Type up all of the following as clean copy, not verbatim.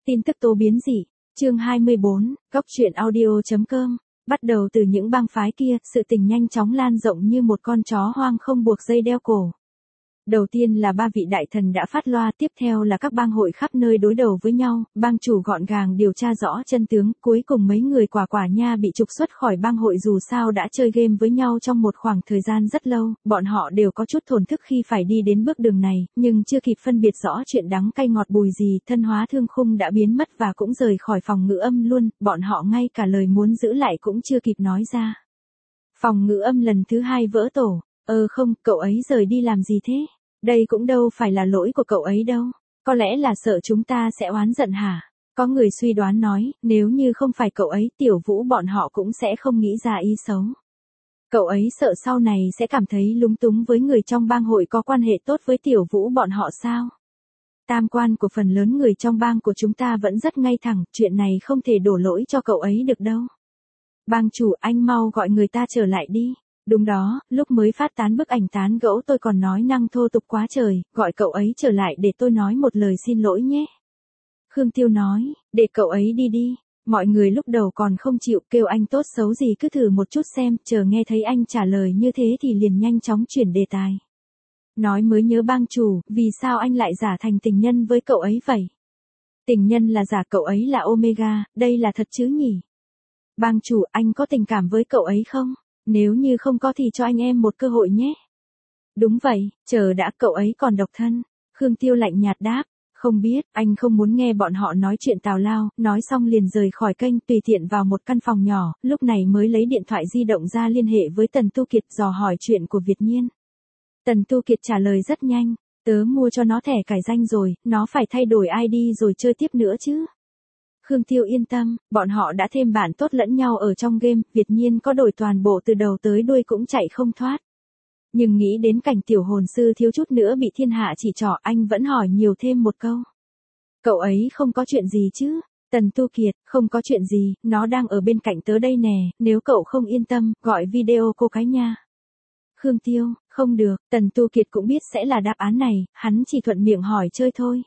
Tin tức tố biến dị, chương 24, góc truyện audio.com. Bắt đầu từ những bang phái kia, sự tình nhanh chóng lan rộng như một con chó hoang không buộc dây đeo cổ. Đầu tiên là 3 vị đại thần đã phát loa, tiếp theo là các bang hội khắp nơi đối đầu với nhau, bang chủ gọn gàng điều tra rõ chân tướng, cuối cùng mấy người quả nha bị trục xuất khỏi bang hội dù sao đã chơi game với nhau trong một khoảng thời gian rất lâu, bọn họ đều có chút thổn thức khi phải đi đến bước đường này, nhưng chưa kịp phân biệt rõ chuyện đắng cay ngọt bùi gì, thân hóa thương khung đã biến mất và cũng rời khỏi phòng ngữ âm luôn, bọn họ ngay cả lời muốn giữ lại cũng chưa kịp nói ra. Phòng ngữ âm lần thứ 2 vỡ tổ, không, cậu ấy rời đi làm gì thế? Đây cũng đâu phải là lỗi của cậu ấy đâu. Có lẽ là sợ chúng ta sẽ oán giận hả? Có người suy đoán nói, nếu như không phải cậu ấy, Tiểu Vũ bọn họ cũng sẽ không nghĩ ra ý xấu. Cậu ấy sợ sau này sẽ cảm thấy lúng túng với người trong bang hội có quan hệ tốt với Tiểu Vũ bọn họ sao? Tam quan của phần lớn người trong bang của chúng ta vẫn rất ngay thẳng, chuyện này không thể đổ lỗi cho cậu ấy được đâu. Bang chủ, anh mau gọi người ta trở lại đi. Đúng đó, lúc mới phát tán bức ảnh tán gẫu tôi còn nói năng thô tục quá trời, gọi cậu ấy trở lại để tôi nói một lời xin lỗi nhé. Khương Tiêu nói, để cậu ấy đi đi, mọi người lúc đầu còn không chịu, kêu anh tốt xấu gì cứ thử một chút xem, chờ nghe thấy anh trả lời như thế thì liền nhanh chóng chuyển đề tài. Nói mới nhớ bang chủ, vì sao anh lại giả thành tình nhân với cậu ấy vậy? Tình nhân là giả, cậu ấy là Omega, đây là thật chứ nhỉ? Bang chủ, anh có tình cảm với cậu ấy không? Nếu như không có thì cho anh em một cơ hội nhé. Đúng vậy, chờ đã, cậu ấy còn độc thân. Khương Tiêu lạnh nhạt đáp, không biết, anh không muốn nghe bọn họ nói chuyện tào lao, nói xong liền rời khỏi kênh, tùy tiện vào một căn phòng nhỏ, lúc này mới lấy điện thoại di động ra liên hệ với Tần Tu Kiệt dò hỏi chuyện của Việt Nhiên. Tần Tu Kiệt trả lời rất nhanh, tớ mua cho nó thẻ cải danh rồi, nó phải thay đổi ID rồi chơi tiếp nữa chứ. Khương Tiêu yên tâm, bọn họ đã thêm bạn tốt lẫn nhau ở trong game, Việt Nhiên có đổi toàn bộ từ đầu tới đuôi cũng chạy không thoát. Nhưng nghĩ đến cảnh tiểu hồn sư thiếu chút nữa bị thiên hạ chỉ trỏ, anh vẫn hỏi nhiều thêm một câu. Cậu ấy không có chuyện gì chứ? Tần Tu Kiệt, không có chuyện gì, nó đang ở bên cạnh tớ đây nè, nếu cậu không yên tâm, gọi video cô cái nha. Khương Tiêu, không được, Tần Tu Kiệt cũng biết sẽ là đáp án này, hắn chỉ thuận miệng hỏi chơi thôi.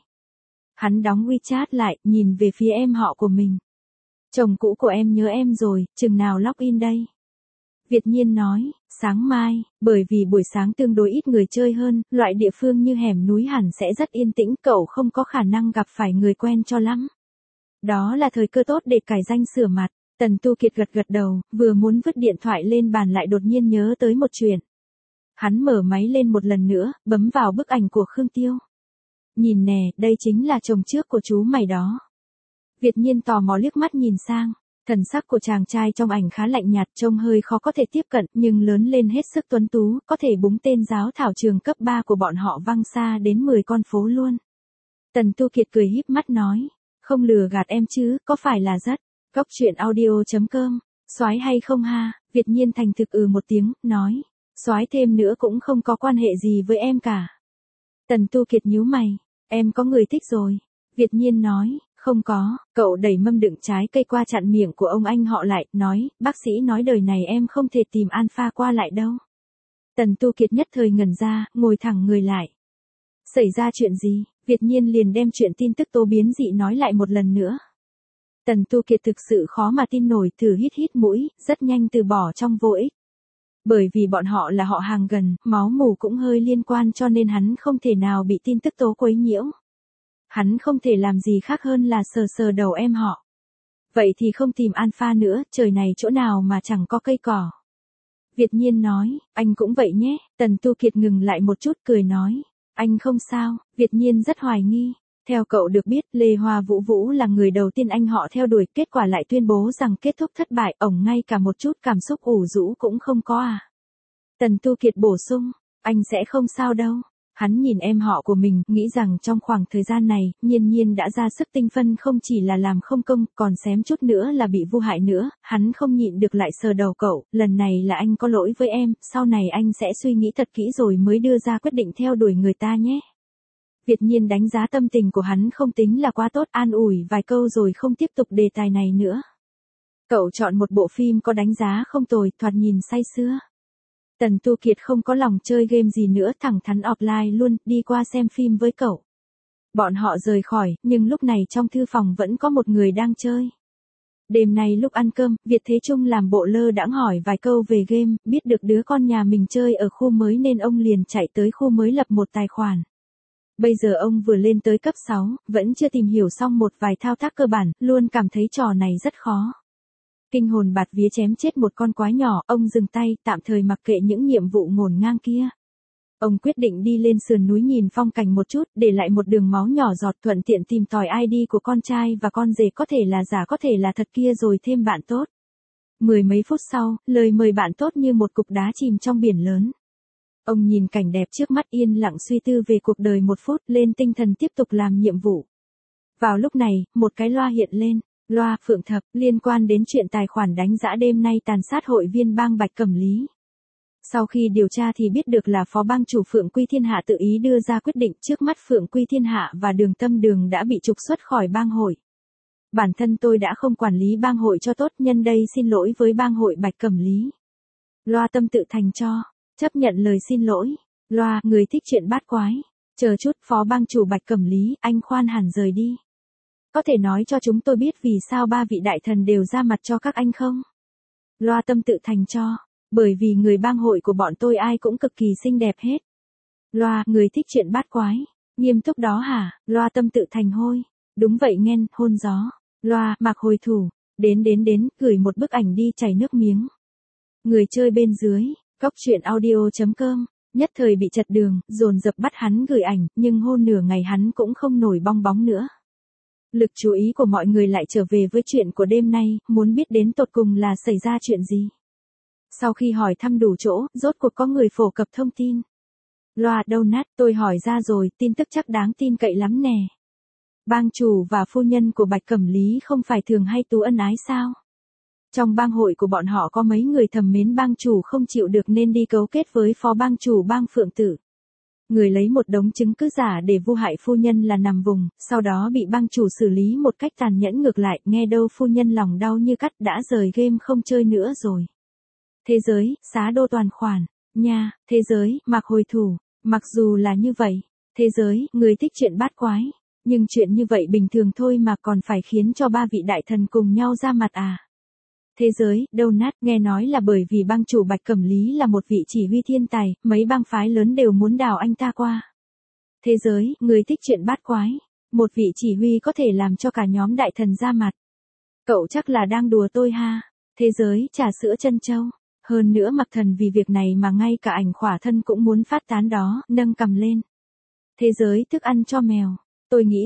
Hắn đóng WeChat lại, nhìn về phía em họ của mình. Chồng cũ của em nhớ em rồi, chừng nào login đây? Việt Nhiên nói, sáng mai, bởi vì buổi sáng tương đối ít người chơi hơn, loại địa phương như hẻm núi hẳn sẽ rất yên tĩnh, cậu không có khả năng gặp phải người quen cho lắm. Đó là thời cơ tốt để cải danh sửa mặt. Tần Tu Kiệt gật đầu, vừa muốn vứt điện thoại lên bàn lại đột nhiên nhớ tới một chuyện. Hắn mở máy lên một lần nữa, bấm vào bức ảnh của Khương Tiêu. Nhìn nè, đây chính là chồng trước của chú mày đó. Việt Nhiên tò mò liếc mắt nhìn sang, thần sắc của chàng trai trong ảnh khá lạnh nhạt, trông hơi khó có thể tiếp cận, nhưng lớn lên hết sức tuấn tú, có thể búng tên giáo thảo trường cấp 3 của bọn họ văng xa đến 10 con phố luôn. Tần Tu Kiệt cười híp mắt nói, không lừa gạt em chứ, có phải là rất, góc truyện audio.com, soái hay không ha? Việt Nhiên thành thực một tiếng, nói, soái thêm nữa cũng không có quan hệ gì với em cả. Tần Tu Kiệt nhíu mày, em có người thích rồi. Việt Nhiên nói, không có, cậu đẩy mâm đựng trái cây qua chặn miệng của ông anh họ lại, nói, bác sĩ nói đời này em không thể tìm alpha qua lại đâu. Tần Tu Kiệt nhất thời ngẩn ra, ngồi thẳng người lại. Xảy ra chuyện gì? Việt Nhiên liền đem chuyện tin tức tố biến dị nói lại một lần nữa. Tần Tu Kiệt thực sự khó mà tin nổi, thử hít mũi, rất nhanh từ bỏ trong vô ích. Bởi vì bọn họ là họ hàng gần, máu mủ cũng hơi liên quan cho nên hắn không thể nào bị tin tức tố quấy nhiễu. Hắn không thể làm gì khác hơn là sờ đầu em họ. Vậy thì không tìm alpha nữa, trời này chỗ nào mà chẳng có cây cỏ. Việt Nhiên nói, anh cũng vậy nhé. Tần Tu Kiệt ngừng lại một chút cười nói, anh không sao. Việt Nhiên rất hoài nghi. Theo cậu được biết, Lê Hoa Vũ là người đầu tiên anh họ theo đuổi, kết quả lại tuyên bố rằng kết thúc thất bại, ổng ngay cả một chút cảm xúc ủ rũ cũng không có à. Tần Tu Kiệt bổ sung, anh sẽ không sao đâu. Hắn nhìn em họ của mình, nghĩ rằng trong khoảng thời gian này, Nhiên đã ra sức tinh phân không chỉ là làm không công, còn xém chút nữa là bị vu hại nữa, hắn không nhịn được lại sờ đầu cậu, lần này là anh có lỗi với em, sau này anh sẽ suy nghĩ thật kỹ rồi mới đưa ra quyết định theo đuổi người ta nhé. Việt Nhiên đánh giá tâm tình của hắn không tính là quá tốt, an ủi vài câu rồi không tiếp tục đề tài này nữa. Cậu chọn một bộ phim có đánh giá không tồi, thoạt nhìn say sưa. Tần Tu Kiệt không có lòng chơi game gì nữa, thẳng thắn offline luôn, đi qua xem phim với cậu. Bọn họ rời khỏi, nhưng lúc này trong thư phòng vẫn có một người đang chơi. Đêm nay lúc ăn cơm, Việt Thế Trung làm bộ lơ đãng hỏi vài câu về game, biết được đứa con nhà mình chơi ở khu mới nên ông liền chạy tới khu mới lập một tài khoản. Bây giờ ông vừa lên tới cấp 6, vẫn chưa tìm hiểu xong một vài thao tác cơ bản, luôn cảm thấy trò này rất khó. Kinh hồn bạt vía chém chết một con quái nhỏ, ông dừng tay, tạm thời mặc kệ những nhiệm vụ ngổn ngang kia. Ông quyết định đi lên sườn núi nhìn phong cảnh một chút, để lại một đường máu nhỏ giọt, thuận tiện tìm tòi ID của con trai và con rể, có thể là giả có thể là thật kia, rồi thêm bạn tốt. Mười mấy phút sau, lời mời bạn tốt như một cục đá chìm trong biển lớn. Ông nhìn cảnh đẹp trước mắt, yên lặng suy tư về cuộc đời một phút, lên tinh thần tiếp tục làm nhiệm vụ. Vào lúc này, một cái loa hiện lên. Loa Phượng Thập, liên quan đến chuyện tài khoản đánh giã đêm nay tàn sát hội viên bang Bạch Cẩm Lý. Sau khi điều tra thì biết được là phó bang chủ Phượng Quy Thiên Hạ tự ý đưa ra quyết định, trước mắt Phượng Quy Thiên Hạ và Đường Tâm Đường đã bị trục xuất khỏi bang hội. Bản thân tôi đã không quản lý bang hội cho tốt, nhân đây xin lỗi với bang hội Bạch Cẩm Lý. Loa tâm tự thành cho, chấp nhận lời xin lỗi. Loa, người thích chuyện bát quái. Chờ chút, phó bang chủ Bạch Cẩm Lý, anh khoan hẳn rời đi. Có thể nói cho chúng tôi biết vì sao ba vị đại thần đều ra mặt cho các anh không? Loa tâm tự thành cho. Bởi vì người bang hội của bọn tôi ai cũng cực kỳ xinh đẹp hết. Loa, người thích chuyện bát quái. Nghiêm túc đó hả? Loa tâm tự thành hôi. Đúng vậy nghen, hôn gió. Loa, mặc hồi thủ. Đến, gửi một bức ảnh đi, chảy nước miếng. Người chơi bên dưới, góc truyện audio.com, nhất thời bị chật đường, dồn dập bắt hắn gửi ảnh, nhưng hôn nửa ngày hắn cũng không nổi bong bóng nữa. Lực chú ý của mọi người lại trở về với chuyện của đêm nay, muốn biết đến tột cùng là xảy ra chuyện gì. Sau khi hỏi thăm đủ chỗ, rốt cuộc có người phổ cập thông tin. Loa, đâu nát, tôi hỏi ra rồi, tin tức chắc đáng tin cậy lắm nè. Bang chủ và phu nhân của Bạch Cẩm Lý không phải thường hay tú ân ái sao? Trong bang hội của bọn họ có mấy người thầm mến bang chủ không chịu được nên đi cấu kết với phó bang chủ bang Phượng Tử. Người lấy một đống chứng cứ giả để vu hại phu nhân là nằm vùng, sau đó bị bang chủ xử lý một cách tàn nhẫn ngược lại, nghe đâu phu nhân lòng đau như cắt, đã rời game không chơi nữa rồi. Thế giới, xá đô toàn khoản, nha, thế giới, mặc hồi thủ, mặc dù là như vậy, thế giới, người thích chuyện bát quái, nhưng chuyện như vậy bình thường thôi mà còn phải khiến cho ba vị đại thần cùng nhau ra mặt à. Thế giới, đâu nát, nghe nói là bởi vì bang chủ Bạch Cẩm Lý là một vị chỉ huy thiên tài, mấy bang phái lớn đều muốn đào anh ta qua. Thế giới, người thích chuyện bát quái, một vị chỉ huy có thể làm cho cả nhóm đại thần ra mặt. Cậu chắc là đang đùa tôi ha. Thế giới, trà sữa chân châu. Hơn nữa Mặc Thần vì việc này mà ngay cả ảnh khỏa thân cũng muốn phát tán đó, nâng cầm lên. Thế giới, thức ăn cho mèo. Tôi nghĩ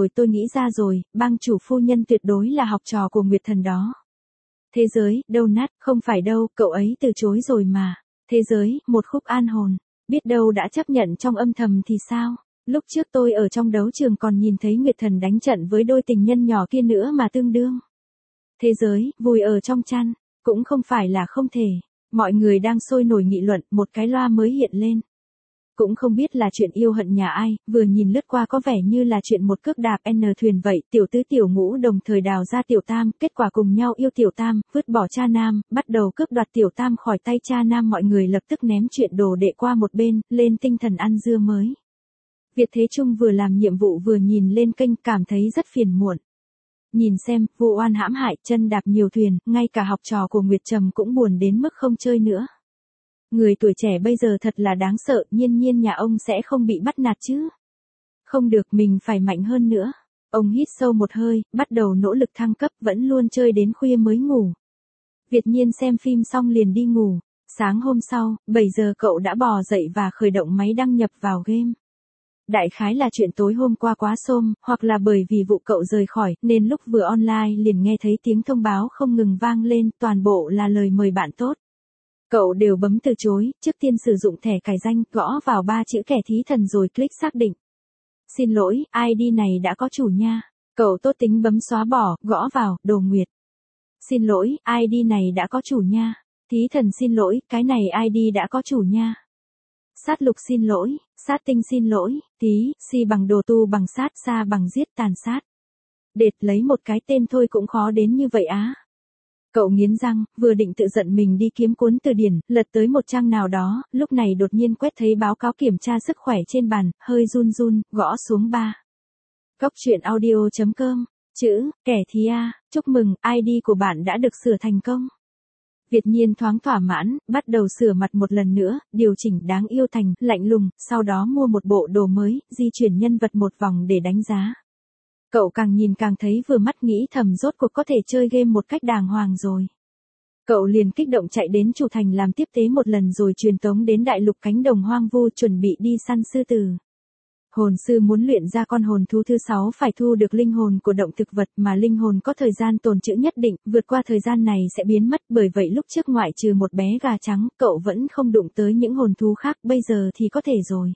ra rồi, bang chủ phu nhân tuyệt đối là học trò của Nguyệt Thần đó. Thế giới, đâu nát, không phải đâu, cậu ấy từ chối rồi mà. Thế giới, một khúc an hồn, biết đâu đã chấp nhận trong âm thầm thì sao? Lúc trước tôi ở trong đấu trường còn nhìn thấy Nguyệt Thần đánh trận với đôi tình nhân nhỏ kia nữa mà tương đương. Thế giới, vùi ở trong chăn, cũng không phải là không thể. Mọi người đang sôi nổi nghị luận, một cái loa mới hiện lên. Cũng không biết là chuyện yêu hận nhà ai, vừa nhìn lướt qua có vẻ như là chuyện một cước đạp N thuyền vậy, tiểu tứ tiểu ngũ đồng thời đào ra tiểu tam, kết quả cùng nhau yêu tiểu tam, vứt bỏ cha nam, bắt đầu cướp đoạt tiểu tam khỏi tay cha nam, mọi người lập tức ném chuyện đồ đệ qua một bên, lên tinh thần ăn dưa mới. Việt Thế Trung vừa làm nhiệm vụ vừa nhìn lên kênh cảm thấy rất phiền muộn. Nhìn xem, vụ oan hãm hại, chân đạp nhiều thuyền, ngay cả học trò của Nguyệt Trầm cũng buồn đến mức không chơi nữa. Người tuổi trẻ bây giờ thật là đáng sợ, nhiên nhà ông sẽ không bị bắt nạt chứ. Không được, mình phải mạnh hơn nữa. Ông hít sâu một hơi, bắt đầu nỗ lực thăng cấp, vẫn luôn chơi đến khuya mới ngủ. Việt Nhiên xem phim xong liền đi ngủ. Sáng hôm sau, 7 giờ cậu đã bò dậy và khởi động máy đăng nhập vào game. Đại khái là chuyện tối hôm qua quá xôm, hoặc là bởi vì vụ cậu rời khỏi, nên lúc vừa online liền nghe thấy tiếng thông báo không ngừng vang lên, toàn bộ là lời mời bạn tốt. Cậu đều bấm từ chối, trước tiên sử dụng thẻ cài danh, gõ vào 3 chữ kẻ thí thần rồi click xác định. Xin lỗi, ID này đã có chủ nha. Cậu tốt tính bấm xóa bỏ, gõ vào, Đồ Nguyệt. Xin lỗi, ID này đã có chủ nha. Thí thần xin lỗi, cái này ID đã có chủ nha. Sát lục xin lỗi, sát tinh xin lỗi, tí, si bằng đồ tu bằng sát, sa bằng giết tàn sát. Đệt lấy một cái tên thôi cũng khó đến như vậy á. Cậu nghiến răng, vừa định tự giận mình đi kiếm cuốn từ điển, lật tới một trang nào đó, lúc này đột nhiên quét thấy báo cáo kiểm tra sức khỏe trên bàn, hơi run, gõ xuống 3. Góc truyện audio.com. Chữ, kẻ thì a, chúc mừng, ID của bạn đã được sửa thành công. Việt Nhiên thoáng thỏa mãn, bắt đầu sửa mặt một lần nữa, điều chỉnh đáng yêu thành, lạnh lùng, sau đó mua một bộ đồ mới, di chuyển nhân vật một vòng để đánh giá. Cậu càng nhìn càng thấy vừa mắt, nghĩ thầm rốt cuộc có thể chơi game một cách đàng hoàng rồi. Cậu liền kích động chạy đến chủ thành làm tiếp tế một lần rồi truyền tống đến đại lục cánh đồng hoang vu chuẩn bị đi săn sư tử. Hồn sư muốn luyện ra con hồn thú thứ 6 phải thu được linh hồn của động thực vật mà linh hồn có thời gian tồn trữ nhất định, vượt qua thời gian này sẽ biến mất, bởi vậy lúc trước ngoại trừ một bé gà trắng, cậu vẫn không đụng tới những hồn thú khác, bây giờ thì có thể rồi.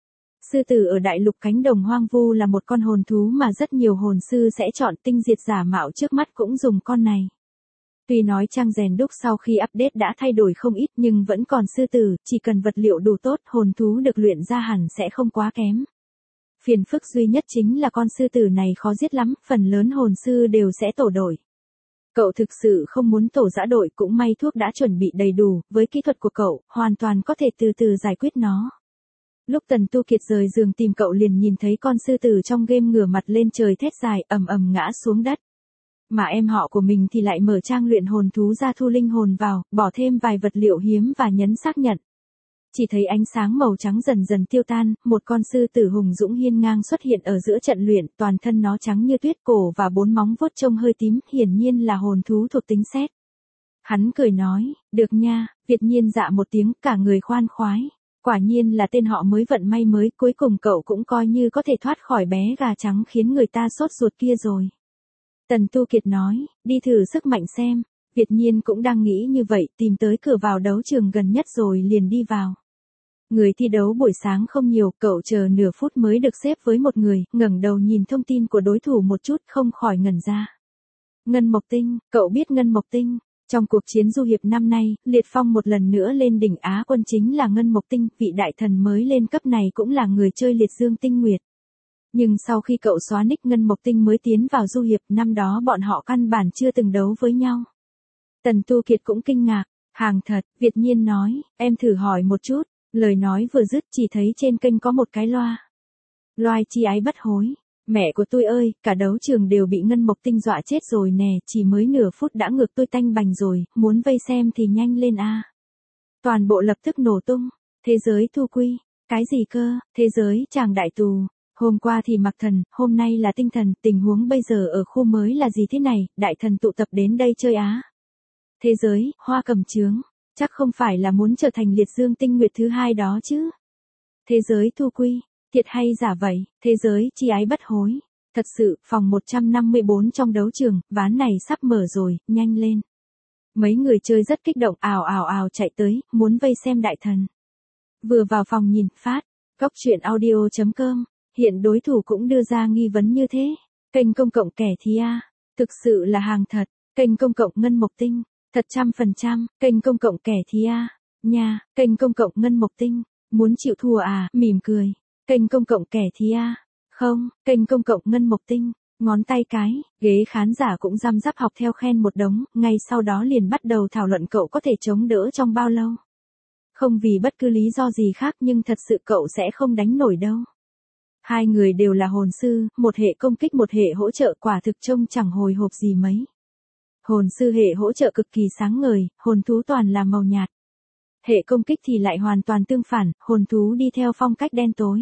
Sư tử ở đại lục cánh đồng hoang vu là một con hồn thú mà rất nhiều hồn sư sẽ chọn, tinh diệt giả mạo trước mắt cũng dùng con này. Tuy nói trang rèn đúc sau khi update đã thay đổi không ít nhưng vẫn còn sư tử, chỉ cần vật liệu đủ tốt, hồn thú được luyện ra hẳn sẽ không quá kém. Phiền phức duy nhất chính là con sư tử này khó giết lắm, phần lớn hồn sư đều sẽ tổ đội. Cậu thực sự không muốn tổ dã đội, cũng may thuốc đã chuẩn bị đầy đủ, với kỹ thuật của cậu, hoàn toàn có thể từ từ giải quyết nó. Lúc Tần Tu Kiệt rời giường tìm cậu liền nhìn thấy con sư tử trong game ngửa mặt lên trời thét dài, ầm ầm ngã xuống đất. Mà em họ của mình thì lại mở trang luyện hồn thú ra thu linh hồn vào, bỏ thêm vài vật liệu hiếm và nhấn xác nhận. Chỉ thấy ánh sáng màu trắng dần dần tiêu tan, một con sư tử hùng dũng hiên ngang xuất hiện ở giữa trận luyện, toàn thân nó trắng như tuyết, cổ và 4 móng vuốt trông hơi tím, hiển nhiên là hồn thú thuộc tính sét. Hắn cười nói, được nha, Việt Nhiên dạ một tiếng, cả người khoan khoái. Quả nhiên là tên họ mới vận may mới, cuối cùng cậu cũng coi như có thể thoát khỏi bé gà trắng khiến người ta sốt ruột kia rồi. Tần Tu Kiệt nói, đi thử sức mạnh xem. Việt Nhiên cũng đang nghĩ như vậy, tìm tới cửa vào đấu trường gần nhất rồi liền đi vào. Người thi đấu buổi sáng không nhiều, cậu chờ nửa phút mới được xếp với một người, ngẩng đầu nhìn thông tin của đối thủ một chút, không khỏi ngẩn ra. Ngân Mộc Tinh, cậu biết Ngân Mộc Tinh? Trong cuộc chiến du hiệp năm nay, Liệt Phong một lần nữa lên đỉnh Á quân chính là Ngân Mộc Tinh, vị đại thần mới lên cấp này cũng là người chơi Liệt Dương Tinh Nguyệt. Nhưng sau khi cậu xóa nick Ngân Mộc Tinh mới tiến vào du hiệp, năm đó bọn họ căn bản chưa từng đấu với nhau. Tần Tu Kiệt cũng kinh ngạc, hàng thật, Việt Nhiên nói, em thử hỏi một chút. Lời nói vừa dứt chỉ thấy trên kênh có một cái loa. Loài chi ái bất hối. Mẹ của tôi ơi, cả đấu trường đều bị Ngân Mộc Tinh dọa chết rồi nè, chỉ mới nửa phút đã ngược tôi tanh bành rồi, muốn vây xem thì nhanh lên a. Toàn bộ lập tức nổ tung. Thế giới thu quy. Cái gì cơ, thế giới chàng đại tù. Hôm qua thì Mặc Thần, hôm nay là Tinh Thần, tình huống bây giờ ở khu mới là gì thế này, đại thần tụ tập đến đây chơi á. Thế giới, Hoa Cầm Trướng. Chắc không phải là muốn trở thành Liệt Dương Tinh Nguyệt thứ 2 đó chứ. Thế giới thu quy, thiệt hay giả vậy, thế giới chi ái bất hối. Thật sự, phòng 154 trong đấu trường, ván này sắp mở rồi, nhanh lên. Mấy người chơi rất kích động, ào ào ào chạy tới, muốn vây xem đại thần. Vừa vào phòng nhìn, phát, góc truyện audio.com, hiện đối thủ cũng đưa ra nghi vấn như thế. Kênh công cộng kẻ thì a, thực sự là hàng thật, kênh công cộng Ngân Mộc Tinh. Thật 100%, kênh công cộng kẻ thì a, nha, kênh công cộng Ngân Mộc Tinh, muốn chịu thua à, mỉm cười, kênh công cộng kẻ thì a, không, kênh công cộng Ngân Mộc Tinh, ngón tay cái, ghế khán giả cũng răm rắp học theo khen một đống, ngay sau đó liền bắt đầu thảo luận cậu có thể chống đỡ trong bao lâu. Không vì bất cứ lý do gì khác nhưng thật sự cậu sẽ không đánh nổi đâu. Hai người đều là hồn sư, một hệ công kích một hệ hỗ trợ, quả thực trông chẳng hồi hộp gì mấy. Hồn sư hệ hỗ trợ cực kỳ sáng ngời, hồn thú toàn là màu nhạt. Hệ công kích thì lại hoàn toàn tương phản, hồn thú đi theo phong cách đen tối.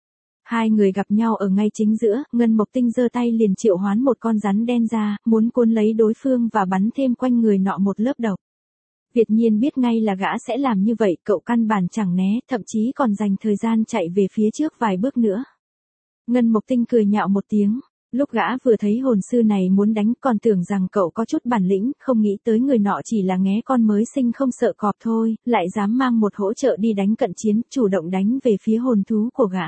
Hai người gặp nhau ở ngay chính giữa, Ngân Mộc Tinh giơ tay liền triệu hoán một con rắn đen ra, muốn cuốn lấy đối phương và bắn thêm quanh người nọ một lớp độc. Việt Nhiên biết ngay là gã sẽ làm như vậy, cậu căn bản chẳng né, thậm chí còn dành thời gian chạy về phía trước vài bước nữa. Ngân Mộc Tinh cười nhạo một tiếng. Lúc gã vừa thấy hồn sư này muốn đánh còn tưởng rằng cậu có chút bản lĩnh, không nghĩ tới người nọ chỉ là nghé con mới sinh không sợ cọp thôi, lại dám mang một hỗ trợ đi đánh cận chiến, chủ động đánh về phía hồn thú của gã.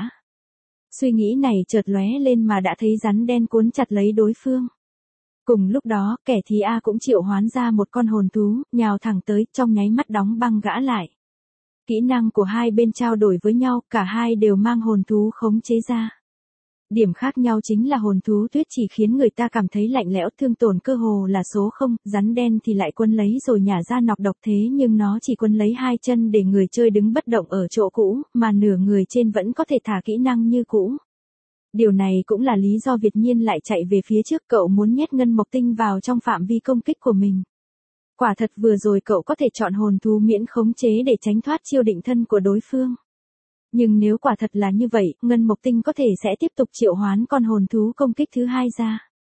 Suy nghĩ này chợt lóe lên mà đã thấy rắn đen cuốn chặt lấy đối phương. Cùng lúc đó, kẻ thì A cũng triệu hoán ra một con hồn thú, nhào thẳng tới, trong nháy mắt đóng băng gã lại. Kỹ năng của hai bên trao đổi với nhau, cả hai đều mang hồn thú khống chế ra. Điểm khác nhau chính là hồn thú tuyết chỉ khiến người ta cảm thấy lạnh lẽo, thương tổn cơ hồ là số 0, rắn đen thì lại quấn lấy rồi nhả ra nọc độc, thế nhưng nó chỉ quấn lấy hai chân để người chơi đứng bất động ở chỗ cũ, mà nửa người trên vẫn có thể thả kỹ năng như cũ. Điều này cũng là lý do Việt Nhiên lại chạy về phía trước, cậu muốn nhét Ngân Mộc Tinh vào trong phạm vi công kích của mình. Quả thật vừa rồi cậu có thể chọn hồn thú miễn khống chế để tránh thoát chiêu định thân của đối phương. Nhưng nếu quả thật là như vậy, Ngân Mộc Tinh có thể sẽ tiếp tục triệu hoán con hồn thú công kích thứ hai ra.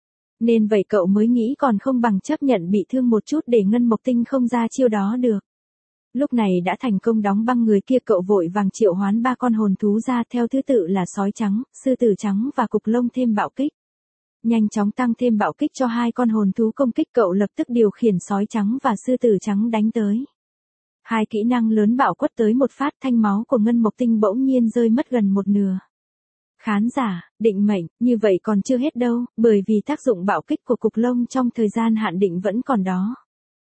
Nên vậy cậu mới nghĩ còn không bằng chấp nhận bị thương một chút để Ngân Mộc Tinh không ra chiêu đó được. Lúc này đã thành công đóng băng người kia, cậu vội vàng triệu hoán 3 con hồn thú ra theo thứ tự là sói trắng, sư tử trắng và cục lông thêm bạo kích. Nhanh chóng tăng thêm bạo kích cho 2 con hồn thú công kích, cậu lập tức điều khiển sói trắng và sư tử trắng đánh tới. 2 kỹ năng lớn bạo quất tới một phát, thanh máu của Ngân Mộc Tinh bỗng nhiên rơi mất gần một nửa. Khán giả, định mệnh, như vậy còn chưa hết đâu, bởi vì tác dụng bạo kích của cục lông trong thời gian hạn định vẫn còn đó.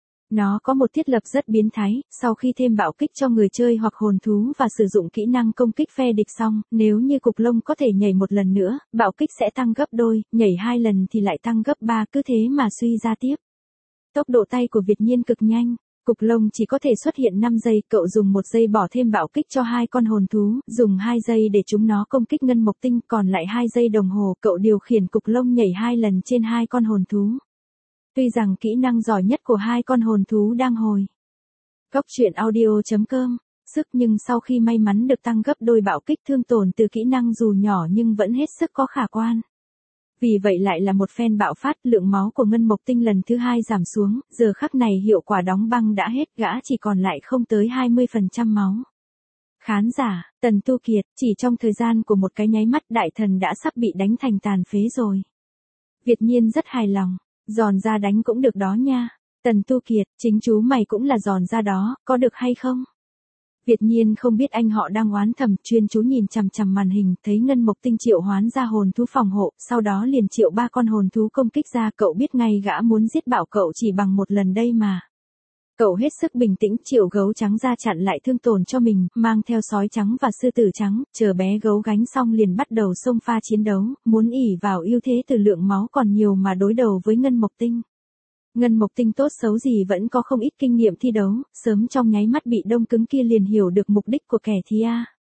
Nó có một thiết lập rất biến thái, sau khi thêm bạo kích cho người chơi hoặc hồn thú và sử dụng kỹ năng công kích phe địch xong, nếu như cục lông có thể nhảy một lần nữa, bạo kích sẽ tăng gấp đôi, nhảy 2 lần thì lại tăng gấp 3, cứ thế mà suy ra tiếp. Tốc độ tay của Việt Nhiên cực nhanh, cục lông chỉ có thể xuất hiện 5 giây, cậu dùng 1 giây bỏ thêm bạo kích cho 2 con hồn thú, dùng 2 giây để chúng nó công kích Ngân Mộc Tinh, còn lại 2 giây đồng hồ cậu điều khiển cục lông nhảy 2 lần trên 2 con hồn thú. Tuy rằng kỹ năng giỏi nhất của 2 con hồn thú đang hồi Góc truyện audio.com sức, nhưng sau khi may mắn được tăng gấp đôi bạo kích, thương tổn từ kỹ năng dù nhỏ nhưng vẫn hết sức có khả quan. Vì vậy lại là một phen bạo phát, lượng máu của Ngân Mộc Tinh lần thứ 2 giảm xuống, giờ khắc này hiệu quả đóng băng đã hết, gã chỉ còn lại không tới 20% máu. Khán giả, Tần Tu Kiệt, chỉ trong thời gian của một cái nháy mắt đại thần đã sắp bị đánh thành tàn phế rồi. Việt Nhiên rất hài lòng, giòn ra đánh cũng được đó nha. Tần Tu Kiệt, chính chú mày cũng là giòn ra đó, có được hay không? Việt Nhiên không biết anh họ đang oán thầm, chuyên chú nhìn chằm chằm màn hình, thấy Ngân Mộc Tinh triệu hoán ra hồn thú phòng hộ, sau đó liền triệu 3 con hồn thú công kích ra, cậu biết ngay gã muốn giết bảo cậu chỉ bằng một lần đây mà. Cậu hết sức bình tĩnh triệu gấu trắng ra chặn lại thương tổn cho mình, mang theo sói trắng và sư tử trắng, chờ bé gấu gánh xong liền bắt đầu xông pha chiến đấu, muốn ỷ vào ưu thế từ lượng máu còn nhiều mà đối đầu với Ngân Mộc Tinh. Ngân Mộc Tinh tốt xấu gì vẫn có không ít kinh nghiệm thi đấu, sớm trong nháy mắt bị đông cứng kia liền hiểu được mục đích của kẻ thia.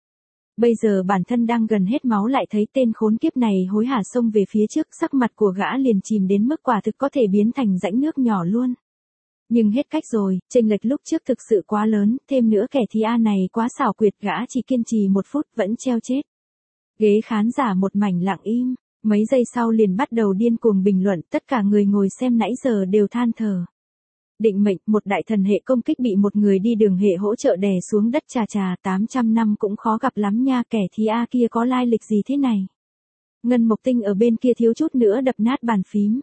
Bây giờ bản thân đang gần hết máu lại thấy tên khốn kiếp này hối hả xông về phía trước, sắc mặt của gã liền chìm đến mức quả thực có thể biến thành rãnh nước nhỏ luôn. Nhưng hết cách rồi, chênh lệch lúc trước thực sự quá lớn, thêm nữa kẻ thia này quá xảo quyệt, gã chỉ kiên trì 1 phút vẫn treo chết. Ghế khán giả một mảnh lặng im. Mấy giây sau liền bắt đầu điên cuồng bình luận, tất cả người ngồi xem nãy giờ đều than thở. Định mệnh, một đại thần hệ công kích bị một người đi đường hệ hỗ trợ đè xuống đất, chà 800 năm cũng khó gặp lắm nha, kẻ thia kia có lai lịch gì thế này. Ngân Mộc Tinh ở bên kia thiếu chút nữa đập nát bàn phím.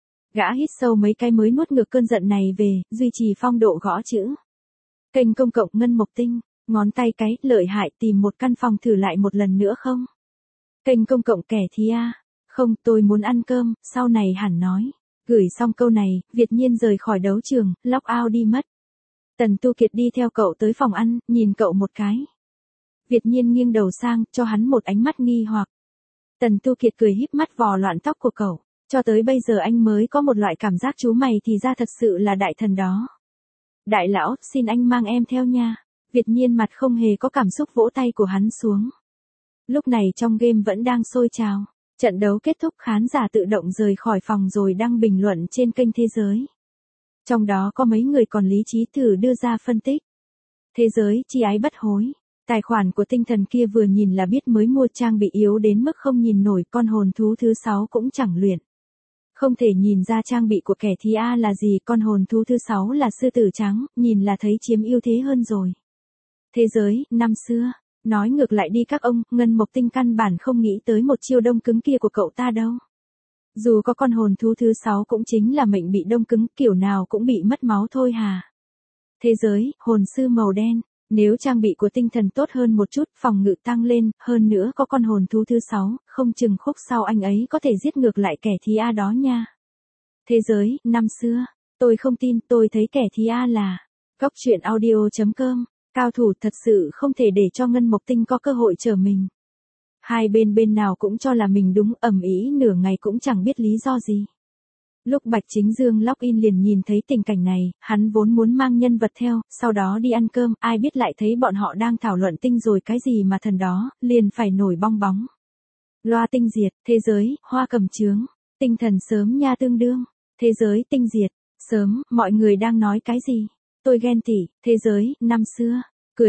Gã hít sâu mấy cái mới nuốt ngược cơn giận này về, duy trì phong độ gõ chữ. Kênh công cộng Ngân Mộc Tinh, ngón tay cái, lợi hại, tìm một căn phòng thử lại một lần nữa không? Kênh công cộng kẻ thia. Không, tôi muốn ăn cơm, sau này hẳn nói. Gửi xong câu này, Việt Nhiên rời khỏi đấu trường, log out đi mất. Tần Tu Kiệt đi theo cậu tới phòng ăn, nhìn cậu một cái. Việt Nhiên nghiêng đầu sang, cho hắn một ánh mắt nghi hoặc. Tần Tu Kiệt cười híp mắt vò loạn tóc của cậu. Cho tới bây giờ anh mới có một loại cảm giác chú mày thì ra thật sự là đại thần đó. Đại lão, xin anh mang em theo nha. Việt Nhiên mặt không hề có cảm xúc vỗ tay của hắn xuống. Lúc này trong game vẫn đang sôi trào. Trận đấu kết thúc, khán giả tự động rời khỏi phòng rồi đăng bình luận trên kênh Thế Giới. Trong đó có mấy người còn lý trí thử đưa ra phân tích. Thế Giới, chi ái bất hối. Tài khoản của tinh thần kia vừa nhìn là biết mới mua trang bị yếu đến mức không nhìn nổi, con hồn thú thứ 6 cũng chẳng luyện. Không thể nhìn ra trang bị của kẻ thia là gì, con hồn thú thứ 6 là sư tử trắng, nhìn là thấy chiếm ưu thế hơn rồi. Thế Giới, năm xưa. Nói ngược lại đi các ông, Ngân Mộc Tinh căn bản không nghĩ tới một chiêu đông cứng kia của cậu ta đâu. Dù có con hồn thú thứ 6 cũng chính là mệnh bị đông cứng, kiểu nào cũng bị mất máu thôi hà. Thế Giới, hồn sư màu đen, nếu trang bị của tinh thần tốt hơn một chút, phòng ngự tăng lên, hơn nữa có con hồn thú thứ 6, không chừng khúc sau anh ấy có thể giết ngược lại kẻ thia đó nha. Thế Giới, năm xưa, tôi không tin, tôi thấy kẻ thia là Góc truyện audio.com. Cao thủ thật sự không thể để cho Ngân Mộc Tinh có cơ hội trở mình. Hai bên nào cũng cho là mình đúng, ầm ĩ nửa ngày cũng chẳng biết lý do gì. Lúc Bạch Chính Dương login liền nhìn thấy tình cảnh này, hắn vốn muốn mang nhân vật theo, sau đó đi ăn cơm, ai biết lại thấy bọn họ đang thảo luận tinh rồi cái gì mà thần đó, liền phải nổi bong bóng. Loa tinh diệt, thế giới, hoa cầm trướng, tinh thần sớm nha tương đương, thế giới tinh diệt, sớm, mọi người đang nói cái gì? Tôi ghen tị, thế giới, năm xưa,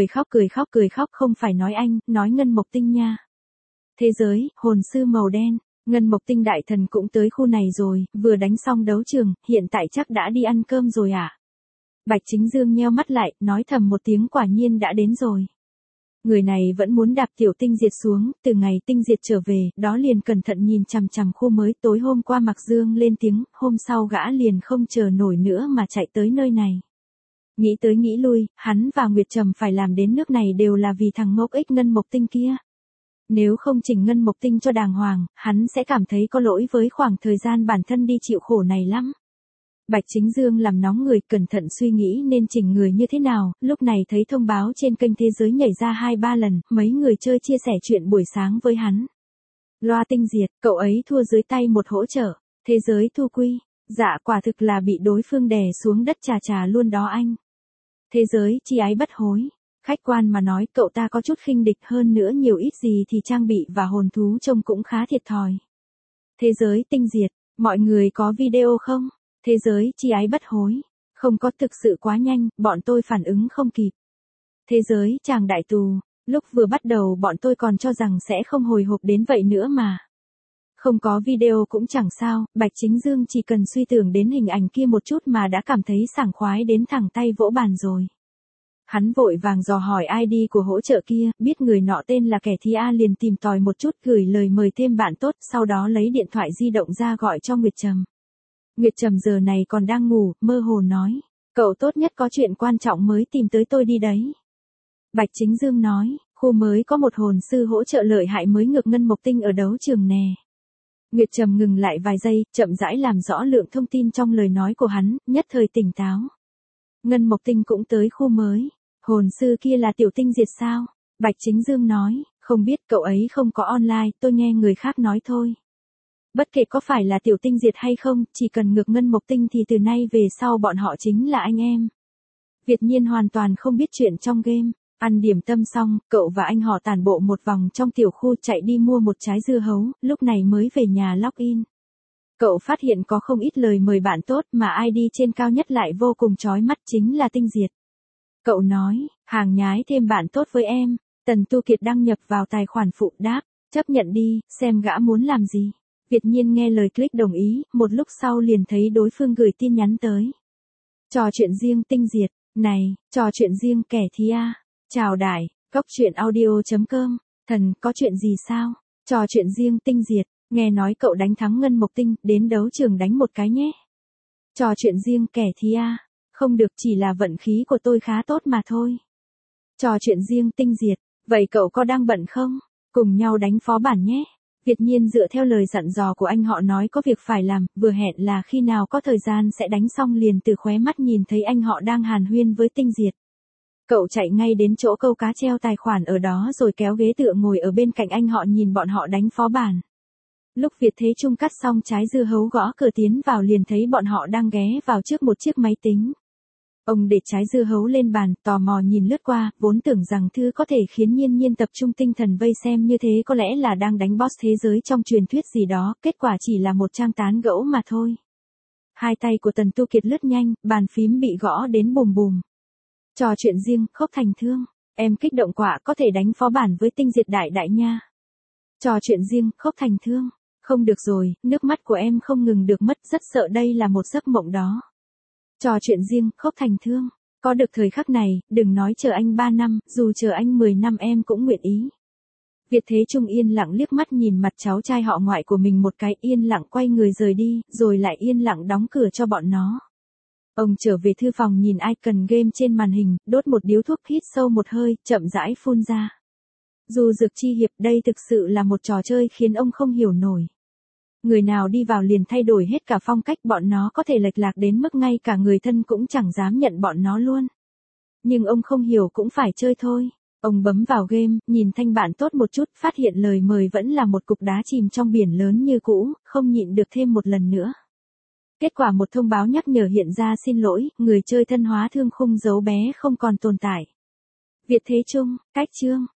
cười khóc không phải nói anh, nói Ngân Mộc Tinh nha. Thế giới, hồn sư màu đen, Ngân Mộc Tinh đại thần cũng tới khu này rồi, vừa đánh xong đấu trường, hiện tại chắc đã đi ăn cơm rồi à? Bạch Chính Dương nheo mắt lại, nói thầm một tiếng quả nhiên đã đến rồi. Người này vẫn muốn đạp tiểu tinh diệt xuống, từ ngày tinh diệt trở về, đó liền cẩn thận nhìn chằm chằm khu mới, tối hôm qua Mạc Dương lên tiếng, hôm sau gã liền không chờ nổi nữa mà chạy tới nơi này. Nghĩ tới nghĩ lui, hắn và Nguyệt Trầm phải làm đến nước này đều là vì thằng ngốc ích Ngân Mộc Tinh kia. Nếu không chỉnh Ngân Mộc Tinh cho đàng hoàng, hắn sẽ cảm thấy có lỗi với khoảng thời gian bản thân đi chịu khổ này lắm. Bạch Chính Dương làm nóng người, cẩn thận suy nghĩ nên chỉnh người như thế nào, lúc này thấy thông báo trên kênh thế giới nhảy ra 2-3 lần, mấy người chơi chia sẻ chuyện buổi sáng với hắn. Loa tinh diệt, cậu ấy thua dưới tay một hỗ trợ, thế giới thu quy, dạ quả thực là bị đối phương đè xuống đất trà luôn đó anh. Thế giới chi ái bất hối, khách quan mà nói cậu ta có chút khinh địch hơn nữa nhiều ít gì thì trang bị và hồn thú trông cũng khá thiệt thòi. Thế giới tinh diệt, mọi người có video không? Thế giới chi ái bất hối, không có, thực sự quá nhanh, bọn tôi phản ứng không kịp. Thế giới chàng đại tù, lúc vừa bắt đầu bọn tôi còn cho rằng sẽ không hồi hộp đến vậy nữa mà. Không có video cũng chẳng sao, Bạch Chính Dương chỉ cần suy tưởng đến hình ảnh kia một chút mà đã cảm thấy sảng khoái đến thẳng tay vỗ bàn rồi. Hắn vội vàng dò hỏi ID của hỗ trợ kia, biết người nọ tên là kẻ thi A liền tìm tòi một chút, gửi lời mời thêm bạn tốt, sau đó lấy điện thoại di động ra gọi cho Nguyệt Trầm. Nguyệt Trầm giờ này còn đang ngủ, mơ hồ nói, cậu tốt nhất có chuyện quan trọng mới tìm tới tôi đi đấy. Bạch Chính Dương nói, khu mới có một hồn sư hỗ trợ lợi hại mới ngược Ngân Mộc Tinh ở đấu trường nè. Nguyệt Trầm ngừng lại vài giây, chậm rãi làm rõ lượng thông tin trong lời nói của hắn, nhất thời tỉnh táo. Ngân Mộc Tinh cũng tới khu mới, hồn sư kia là tiểu tinh diệt sao? Bạch Chính Dương nói, không biết, cậu ấy không có online, tôi nghe người khác nói thôi. Bất kể có phải là tiểu tinh diệt hay không, chỉ cần ngược Ngân Mộc Tinh thì từ nay về sau bọn họ chính là anh em. Việt Nhiên hoàn toàn không biết chuyện trong game. Ăn điểm tâm xong, cậu và anh họ tản bộ một vòng trong tiểu khu, chạy đi mua một trái dưa hấu, lúc này mới về nhà login. Cậu phát hiện có không ít lời mời bạn tốt mà ID trên cao nhất lại vô cùng chói mắt, chính là tinh diệt. Cậu nói, hàng nhái thêm bạn tốt với em. Tần Tu Kiệt đăng nhập vào tài khoản phụ, đáp, chấp nhận đi, xem gã muốn làm gì. Việt Nhiên nghe lời click đồng ý, một lúc sau liền thấy đối phương gửi tin nhắn tới. Trò chuyện riêng tinh diệt, này, trò chuyện riêng kẻ thi A. Chào đại, cóc truyện audio.com, thần, có chuyện gì sao? Trò chuyện riêng tinh diệt, nghe nói cậu đánh thắng Ngân Mộc Tinh, đến đấu trường đánh một cái nhé. Trò chuyện riêng kẻ thi A, không được, chỉ là vận khí của tôi khá tốt mà thôi. Trò chuyện riêng tinh diệt, vậy cậu có đang bận không? Cùng nhau đánh phó bản nhé. Việt Nhiên dựa theo lời dặn dò của anh họ nói có việc phải làm, vừa hẹn là khi nào có thời gian sẽ đánh xong liền từ khóe mắt nhìn thấy anh họ đang hàn huyên với tinh diệt. Cậu chạy ngay đến chỗ câu cá treo tài khoản ở đó rồi kéo ghế tựa ngồi ở bên cạnh anh họ nhìn bọn họ đánh phó bản. Lúc Việt Thế Trung cắt xong trái dưa hấu gõ cửa tiến vào liền thấy bọn họ đang ghé vào trước một chiếc máy tính. Ông để trái dưa hấu lên bàn, tò mò nhìn lướt qua, vốn tưởng rằng thứ có thể khiến Nhiên Nhiên tập trung tinh thần vây xem như thế có lẽ là đang đánh boss thế giới trong truyền thuyết gì đó, kết quả chỉ là một trang tán gẫu mà thôi. Hai tay của Tần Tu Kiệt lướt nhanh, bàn phím bị gõ đến bùm bùm. Trò chuyện riêng, khóc thành thương. Em kích động quả, có thể đánh phó bản với tinh diệt đại đại nha. Trò chuyện riêng, khóc thành thương. Không được rồi, nước mắt của em không ngừng được mất, rất sợ đây là một giấc mộng đó. Trò chuyện riêng, khóc thành thương. Có được thời khắc này, đừng nói chờ anh 3 năm, dù chờ anh 10 năm em cũng nguyện ý. Việt Thế Trung yên lặng liếc mắt nhìn mặt cháu trai họ ngoại của mình một cái, yên lặng quay người rời đi, rồi lại yên lặng đóng cửa cho bọn nó. Ông trở về thư phòng nhìn icon game trên màn hình, đốt một điếu thuốc, hít sâu một hơi, chậm rãi phun ra. Dù dược chi hiệp, đây thực sự là một trò chơi khiến ông không hiểu nổi. Người nào đi vào liền thay đổi hết cả phong cách, bọn nó có thể lệch lạc đến mức ngay cả người thân cũng chẳng dám nhận bọn nó luôn. Nhưng ông không hiểu cũng phải chơi thôi. Ông bấm vào game, nhìn thanh bạn tốt một chút, phát hiện lời mời vẫn là một cục đá chìm trong biển lớn như cũ, không nhịn được thêm một lần nữa. Kết quả một thông báo nhắc nhở hiện ra, xin lỗi, người chơi thân hóa thương khung dấu bé không còn tồn tại. Việt Thế Trung, cách chương.